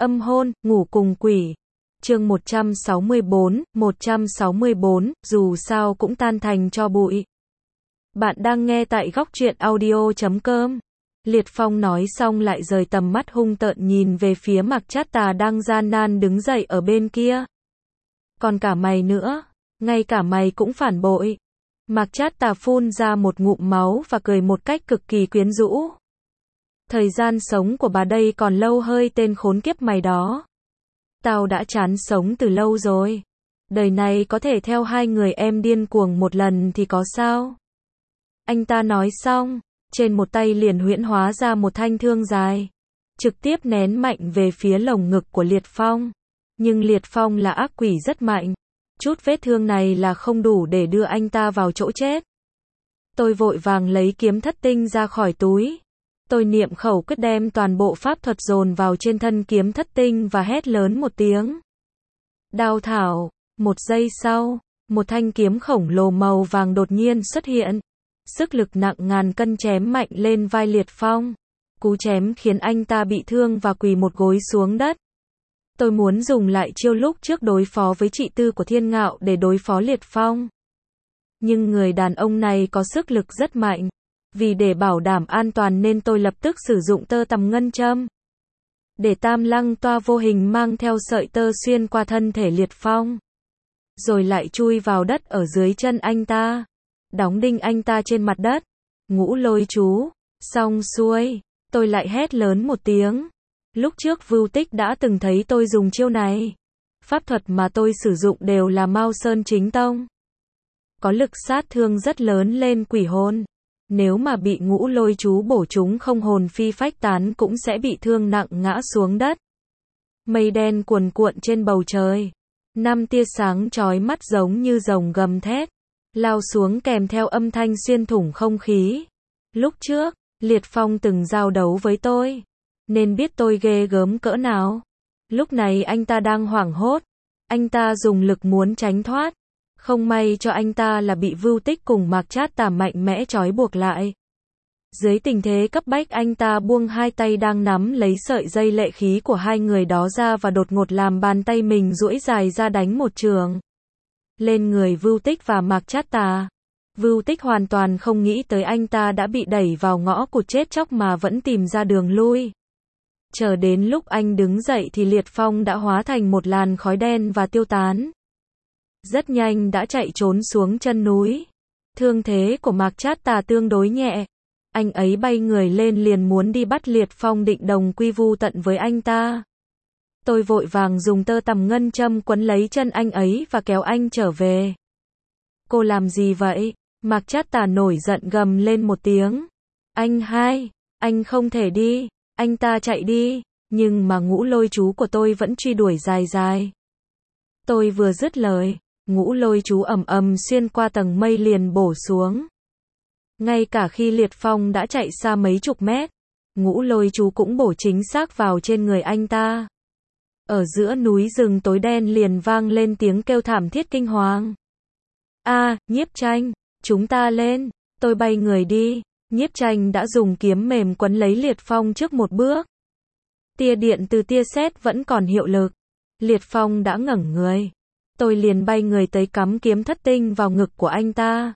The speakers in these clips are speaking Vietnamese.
Âm hôn, ngủ cùng quỷ. Chương 164, dù sao cũng tan thành tro bụi. Bạn đang nghe tại góc truyện audio.com. Liệt Phong nói xong lại rời tầm mắt hung tợn nhìn về phía Mạc Trát Tà đang gian nan đứng dậy ở bên kia. Còn cả mày nữa, ngay cả mày cũng phản bội. Mạc Trát Tà phun ra một ngụm máu và cười một cách cực kỳ quyến rũ. Thời gian sống của bà đây còn lâu hơi tên khốn kiếp mày đó. Tao đã chán sống từ lâu rồi. Đời này có thể theo hai người em điên cuồng một lần thì có sao? Anh ta nói xong, trên một tay liền huyễn hóa ra một thanh thương dài, trực tiếp nén mạnh về phía lồng ngực của Liệt Phong. Nhưng Liệt Phong là ác quỷ rất mạnh. Chút vết thương này là không đủ để đưa anh ta vào chỗ chết. Tôi vội vàng lấy kiếm thất tinh ra khỏi túi. Tôi niệm khẩu quyết đem toàn bộ pháp thuật dồn vào trên thân kiếm thất tinh và hét lớn một tiếng. Đao thảo. Một giây sau, một thanh kiếm khổng lồ màu vàng đột nhiên xuất hiện. Sức lực nặng ngàn cân chém mạnh lên vai Liệt Phong. Cú chém khiến anh ta bị thương và quỳ một gối xuống đất. Tôi muốn dùng lại chiêu lúc trước đối phó với chị Tư của Thiên Ngạo để đối phó Liệt Phong. Nhưng người đàn ông này có sức lực rất mạnh. Vì để bảo đảm an toàn nên tôi lập tức sử dụng tơ tằm ngân châm. Để Tam Lăng Toa vô hình mang theo sợi tơ xuyên qua thân thể Liệt Phong. Rồi lại chui vào đất ở dưới chân anh ta. Đóng đinh anh ta trên mặt đất. Ngũ lôi chú. Xong xuôi. Tôi lại hét lớn một tiếng. Lúc trước Vưu Tích đã từng thấy tôi dùng chiêu này. Pháp thuật mà tôi sử dụng đều là Mao Sơn chính tông. Có lực sát thương rất lớn lên quỷ hồn. Nếu mà bị ngũ lôi chú bổ chúng không hồn phi phách tán cũng sẽ bị thương nặng ngã xuống đất. Mây đen cuồn cuộn trên bầu trời. 5 tia sáng chói mắt giống như rồng gầm thét. Lao xuống kèm theo âm thanh xuyên thủng không khí. Lúc trước, Liệt Phong từng giao đấu với tôi. Nên biết tôi ghê gớm cỡ nào. Lúc này anh ta đang hoảng hốt. Anh ta dùng lực muốn tránh thoát. Không may cho anh ta là bị Vưu Tích cùng Mạc Trát Tà mạnh mẽ trói buộc lại. Dưới tình thế cấp bách anh ta buông hai tay đang nắm lấy sợi dây lệ khí của hai người đó ra và đột ngột làm bàn tay mình duỗi dài ra đánh một chưởng lên người Vưu Tích và Mạc Trát Tà. Vưu Tích hoàn toàn không nghĩ tới anh ta đã bị đẩy vào ngõ cụt chết chóc mà vẫn tìm ra đường lui. Chờ đến lúc anh đứng dậy thì Liệt Phong đã hóa thành một làn khói đen và tiêu tán. Rất nhanh đã chạy trốn xuống chân núi. Thương thế của Mạc Trát Tà tương đối nhẹ. Anh ấy bay người lên liền muốn đi bắt Liệt Phong định đồng quy vu tận với anh ta. Tôi vội vàng dùng tơ tằm ngân châm quấn lấy chân anh ấy và kéo anh trở về. Cô làm gì vậy? Mạc Trát Tà nổi giận gầm lên một tiếng. Anh không thể đi. Anh ta chạy đi. Nhưng mà ngũ lôi chú của tôi vẫn truy đuổi dài dài. Tôi vừa dứt lời. Ngũ lôi chú ầm ầm xuyên qua tầng mây liền bổ xuống. Ngay cả khi Liệt Phong đã chạy xa mấy chục mét, ngũ lôi chú cũng bổ chính xác vào trên người anh ta. Ở giữa núi rừng tối đen liền vang lên tiếng kêu thảm thiết kinh hoàng. Nhiếp Tranh, chúng ta lên. Tôi bay người đi. Nhiếp Tranh đã dùng kiếm mềm quấn lấy Liệt Phong trước một bước. Tia điện từ tia sét vẫn còn hiệu lực. Liệt Phong đã ngẩng người. Tôi liền bay người tới cắm kiếm thất tinh vào ngực của anh ta.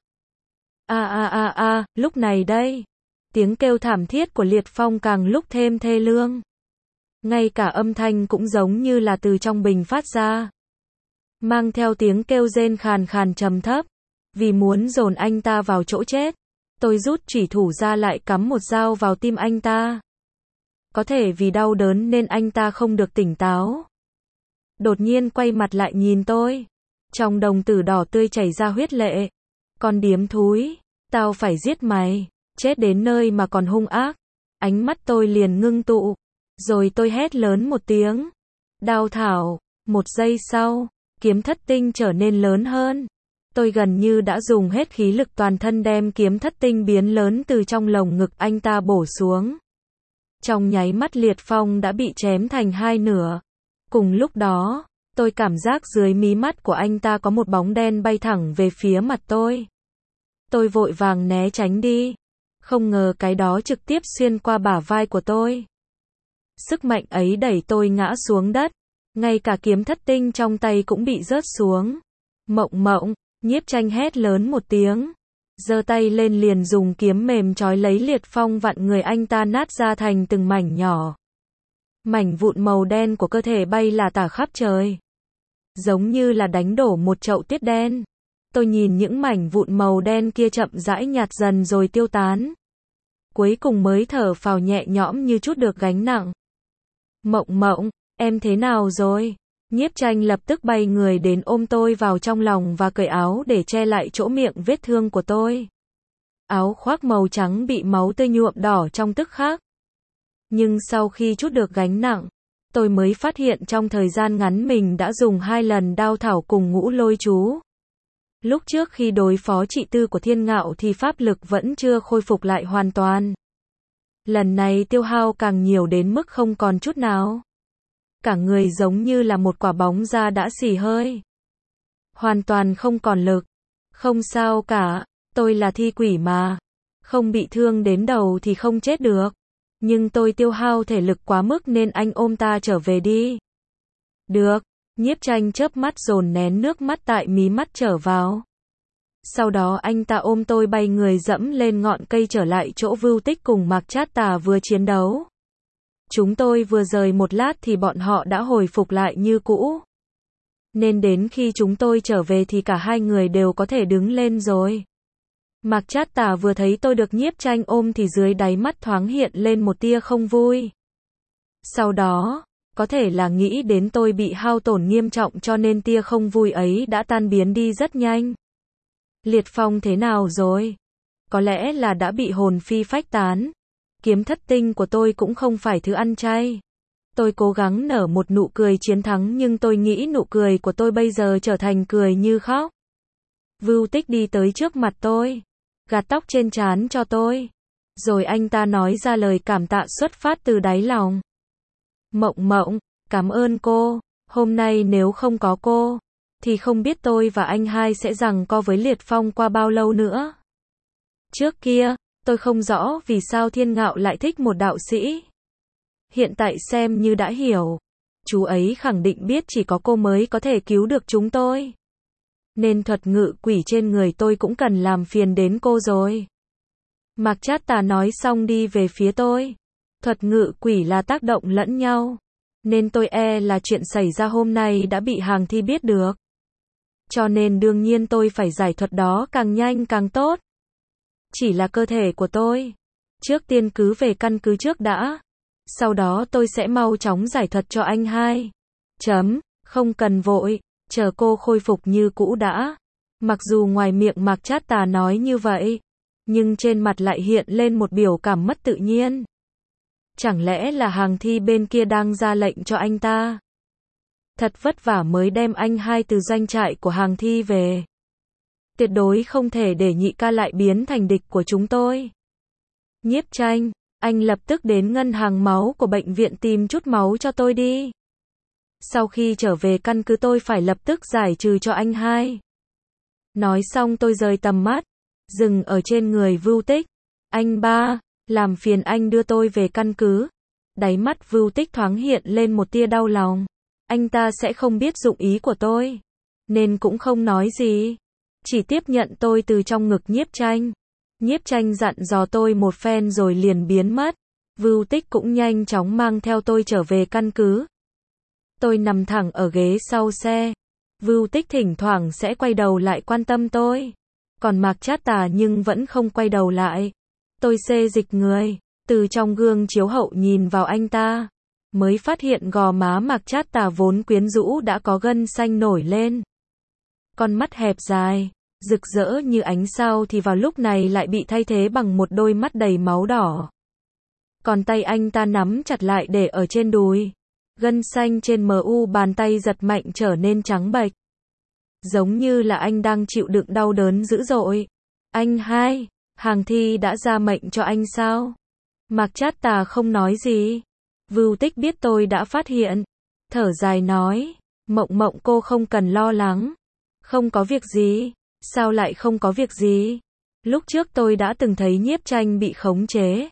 Lúc này đây. Tiếng kêu thảm thiết của Liệt Phong càng lúc thêm thê lương. Ngay cả âm thanh cũng giống như là từ trong bình phát ra. Mang theo tiếng kêu rên khàn khàn trầm thấp. Vì muốn dồn anh ta vào chỗ chết. Tôi rút chủy thủ ra lại cắm một dao vào tim anh ta. Có thể vì đau đớn nên anh ta không được tỉnh táo. Đột nhiên quay mặt lại nhìn tôi. Trong đồng tử đỏ tươi chảy ra huyết lệ. Con điếm thúi, tao phải giết mày. Chết đến nơi mà còn hung ác. Ánh mắt tôi liền ngưng tụ. Rồi tôi hét lớn một tiếng. Đao thảo. Một giây sau, kiếm thất tinh trở nên lớn hơn. Tôi gần như đã dùng hết khí lực toàn thân đem kiếm thất tinh biến lớn từ trong lồng ngực anh ta bổ xuống. Trong nháy mắt Liệt Phong đã bị chém thành hai nửa. Cùng lúc đó, tôi cảm giác dưới mí mắt của anh ta có một bóng đen bay thẳng về phía mặt tôi. Tôi vội vàng né tránh đi. Không ngờ cái đó trực tiếp xuyên qua bả vai của tôi. Sức mạnh ấy đẩy tôi ngã xuống đất. Ngay cả kiếm thất tinh trong tay cũng bị rớt xuống. Mộng Mộng, Nhiếp Tranh hét lớn một tiếng. Giơ tay lên liền dùng kiếm mềm trói lấy Liệt Phong, vặn người anh ta nát ra thành từng mảnh nhỏ. Mảnh vụn màu đen của cơ thể bay là tả khắp trời. Giống như là đánh đổ một chậu tuyết đen. Tôi nhìn những mảnh vụn màu đen kia chậm rãi nhạt dần rồi tiêu tán. Cuối cùng mới thở phào nhẹ nhõm như chút được gánh nặng. Mộng Mộng, em thế nào rồi? Nhiếp Tranh lập tức bay người đến ôm tôi vào trong lòng và cởi áo để che lại chỗ miệng vết thương của tôi. Áo khoác màu trắng bị máu tươi nhuộm đỏ trong tức khắc. Nhưng sau khi chút được gánh nặng, tôi mới phát hiện trong thời gian ngắn mình đã dùng 2 lần đao thảo cùng ngũ lôi chú. Lúc trước khi đối phó chị Tư của Thiên Ngạo thì pháp lực vẫn chưa khôi phục lại hoàn toàn. Lần này tiêu hao càng nhiều đến mức không còn chút nào. Cả người giống như là một quả bóng da đã xì hơi. Hoàn toàn không còn lực. Không sao cả, tôi là thi quỷ mà. Không bị thương đến đầu thì không chết được. Nhưng tôi tiêu hao thể lực quá mức nên anh ôm ta trở về đi. Được, Nhiếp Tranh chớp mắt dồn nén nước mắt tại mí mắt trở vào. Sau đó anh ta ôm tôi bay người dẫm lên ngọn cây trở lại chỗ Vưu Tích cùng Mạc Trát Tà vừa chiến đấu. Chúng tôi vừa rời một lát thì bọn họ đã hồi phục lại như cũ. Nên đến khi chúng tôi trở về thì cả hai người đều có thể đứng lên rồi. Mạc Trát Tà vừa thấy tôi được Nhiếp Tranh ôm thì dưới đáy mắt thoáng hiện lên một tia không vui. Sau đó, có thể là nghĩ đến tôi bị hao tổn nghiêm trọng cho nên tia không vui ấy đã tan biến đi rất nhanh. Liệt Phong thế nào rồi? Có lẽ là đã bị hồn phi phách tán. Kiếm thất tinh của tôi cũng không phải thứ ăn chay. Tôi cố gắng nở một nụ cười chiến thắng nhưng tôi nghĩ nụ cười của tôi bây giờ trở thành cười như khóc. Vưu Tích đi tới trước mặt tôi, gạt tóc trên trán cho tôi. Rồi anh ta nói ra lời cảm tạ xuất phát từ đáy lòng. Mộng Mộng, cảm ơn cô. Hôm nay nếu không có cô, thì không biết tôi và anh hai sẽ giằng co với Liệt Phong qua bao lâu nữa. Trước kia, tôi không rõ vì sao Thiên Ngạo lại thích một đạo sĩ. Hiện tại xem như đã hiểu. Chú ấy khẳng định biết chỉ có cô mới có thể cứu được chúng tôi. Nên thuật ngự quỷ trên người tôi cũng cần làm phiền đến cô rồi. Mạc Trát Tà nói xong đi về phía tôi. Thuật ngự quỷ là tác động lẫn nhau. Nên tôi e là chuyện xảy ra hôm nay đã bị Hàng Thi biết được. Cho nên đương nhiên tôi phải giải thuật đó càng nhanh càng tốt. Chỉ là cơ thể của tôi. Trước tiên cứ về căn cứ trước đã. Sau đó tôi sẽ mau chóng giải thuật cho anh hai. Không cần vội, chờ cô khôi phục như cũ đã. Mặc dù ngoài miệng Mạc Trát Tà nói như vậy, nhưng trên mặt lại hiện lên một biểu cảm mất tự nhiên. Chẳng lẽ là Hàng Thi bên kia đang ra lệnh cho anh ta? Thật vất vả mới đem anh hai từ doanh trại của Hàng Thi về. Tuyệt đối không thể để nhị ca lại biến thành địch của chúng tôi. Nhiếp Tranh, anh lập tức đến ngân hàng máu của bệnh viện tìm chút máu cho tôi đi. Sau khi trở về căn cứ tôi phải lập tức giải trừ cho anh hai. Nói xong tôi rời tầm mắt, dừng ở trên người Vưu Tích. Anh ba, làm phiền anh đưa tôi về căn cứ. Đáy mắt Vưu Tích thoáng hiện lên một tia đau lòng. Anh ta sẽ không biết dụng ý của tôi, nên cũng không nói gì. Chỉ tiếp nhận tôi từ trong ngực Nhiếp Tranh. Nhiếp Tranh dặn dò tôi một phen rồi liền biến mất. Vưu Tích cũng nhanh chóng mang theo tôi trở về căn cứ. Tôi nằm thẳng ở ghế sau xe. Vưu Tích thỉnh thoảng sẽ quay đầu lại quan tâm tôi. Còn Mạc Trát Tà nhưng vẫn không quay đầu lại. Tôi xê dịch người, từ trong gương chiếu hậu nhìn vào anh ta. Mới phát hiện gò má Mạc Trát Tà vốn quyến rũ đã có gân xanh nổi lên. Con mắt hẹp dài, rực rỡ như ánh sao thì vào lúc này lại bị thay thế bằng một đôi mắt đầy máu đỏ. Còn tay anh ta nắm chặt lại để ở trên đùi. Gân xanh trên mu bàn tay giật mạnh trở nên trắng bệch. Giống như là anh đang chịu đựng đau đớn dữ dội. Anh hai, Hàng Thi đã ra mệnh cho anh sao? Mạc Trát Tà không nói gì. Vưu Tích biết tôi đã phát hiện. Thở dài nói, Mộng Mộng cô không cần lo lắng. Không có việc gì. Sao lại không có việc gì? Lúc trước tôi đã từng thấy Nhiếp Tranh bị khống chế.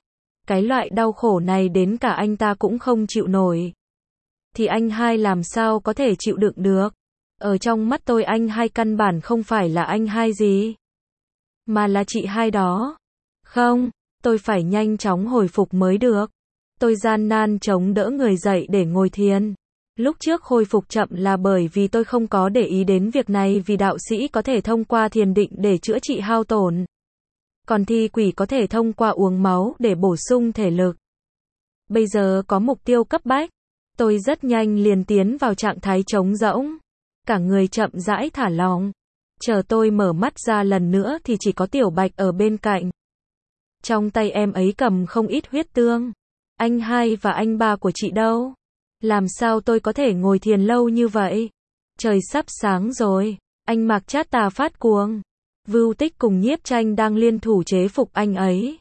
Cái loại đau khổ này đến cả anh ta cũng không chịu nổi. Thì anh hai làm sao có thể chịu đựng được? Ở trong mắt tôi anh hai căn bản không phải là anh hai gì, mà là chị hai đó. Không, tôi phải nhanh chóng hồi phục mới được. Tôi gian nan chống đỡ người dậy để ngồi thiền. Lúc trước hồi phục chậm là bởi vì tôi không có để ý đến việc này, vì đạo sĩ có thể thông qua thiền định để chữa trị hao tổn. Còn thi quỷ có thể thông qua uống máu để bổ sung thể lực. Bây giờ có mục tiêu cấp bách. Tôi rất nhanh liền tiến vào trạng thái trống rỗng. Cả người chậm rãi thả lỏng. Chờ tôi mở mắt ra lần nữa thì chỉ có Tiểu Bạch ở bên cạnh. Trong tay em ấy cầm không ít huyết tương. Anh hai và anh ba của chị đâu? Làm sao tôi có thể ngồi thiền lâu như vậy? Trời sắp sáng rồi. Anh Mạc Trát Tà phát cuồng. Vưu Tích cùng Nhiếp Tranh đang liên thủ chế phục anh ấy.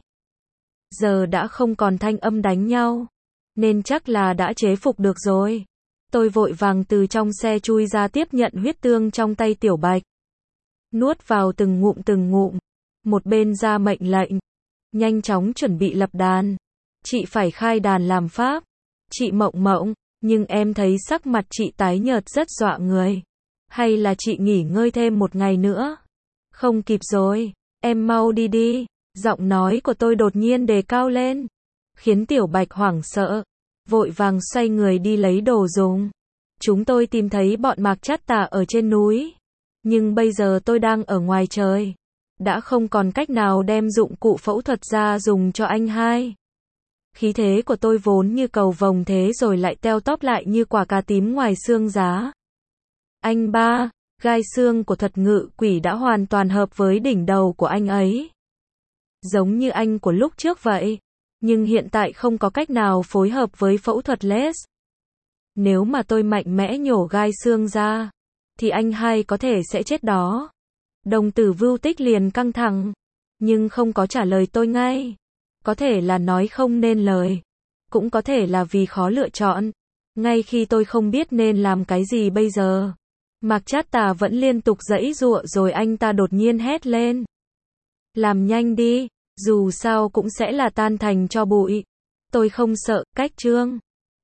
Giờ đã không còn thanh âm đánh nhau, nên chắc là đã chế phục được rồi. Tôi vội vàng từ trong xe chui ra tiếp nhận huyết tương trong tay Tiểu Bạch. Nuốt vào từng ngụm. Một bên ra mệnh lệnh. Nhanh chóng chuẩn bị lập đàn. Chị phải khai đàn làm pháp. Chị Mộng, nhưng em thấy sắc mặt chị tái nhợt rất dọa người. Hay là chị nghỉ ngơi thêm một ngày nữa? Không kịp rồi, em mau đi. Giọng nói của tôi đột nhiên đề cao lên, khiến Tiểu Bạch hoảng sợ, vội vàng xoay người đi lấy đồ dùng. Chúng tôi tìm thấy bọn Mạc Trát Tà ở trên núi, nhưng bây giờ tôi đang ở ngoài trời, đã không còn cách nào đem dụng cụ phẫu thuật ra dùng cho anh hai. Khí thế của tôi vốn như cầu vồng thế rồi lại teo tóp lại như quả cà tím ngoài xương giá. Anh ba, gai xương của thuật ngự quỷ đã hoàn toàn hợp với đỉnh đầu của anh ấy. Giống như anh của lúc trước vậy, nhưng hiện tại không có cách nào phối hợp với phẫu thuật laser. Nếu mà tôi mạnh mẽ nhổ gai xương ra, thì anh hai có thể sẽ chết đó. Đồng tử Vưu Tích liền căng thẳng, nhưng không có trả lời tôi ngay. Có thể là nói không nên lời, cũng có thể là vì khó lựa chọn. Ngay khi tôi không biết nên làm cái gì bây giờ, Mạc Trát Tà vẫn liên tục giãy giụa rồi anh ta đột nhiên hét lên. Làm nhanh đi, dù sao cũng sẽ là tan thành tro bụi. Tôi không sợ, cách chương.